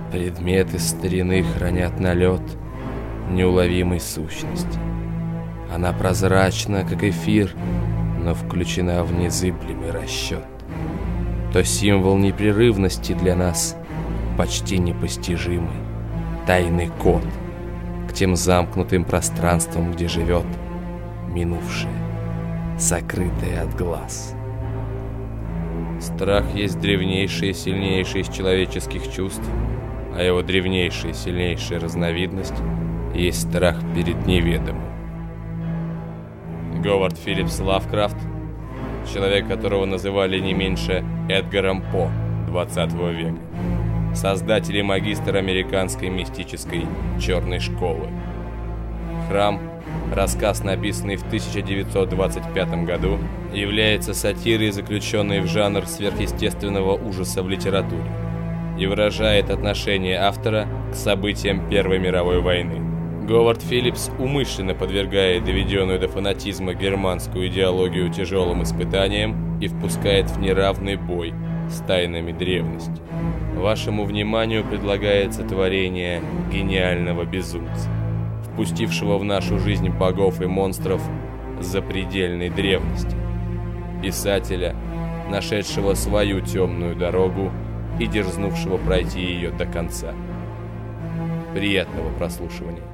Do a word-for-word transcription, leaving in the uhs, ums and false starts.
Предметы старины хранят налет неуловимой сущности. Она прозрачна, как эфир, но включена в незыблемый расчет. То символ непрерывности для нас почти непостижимый, тайный код к тем замкнутым пространствам, где живет минувшее, сокрытое от глаз. Страх есть древнейшее и сильнейшее из человеческих чувств, а его древнейшая и сильнейшая разновидность есть страх перед неведомым. Говард Филлипс Лавкрафт, человек, которого называли не меньше Эдгаром По двадцатого века, создатель и магистр американской мистической черной школы. «Храм», рассказ, написанный в тысяча девятьсот двадцать пятом году, является сатирой, заключенной в жанр сверхъестественного ужаса в литературе, и выражает отношение автора к событиям Первой мировой войны. Говард Филлипс умышленно подвергает доведенную до фанатизма германскую идеологию тяжелым испытаниям и впускает в неравный бой с тайнами древности. Вашему вниманию предлагается творение гениального безумца, впустившего в нашу жизнь богов и монстров запредельной древности, писателя, нашедшего свою темную дорогу и дерзнувшего пройти ее до конца. Приятного прослушивания.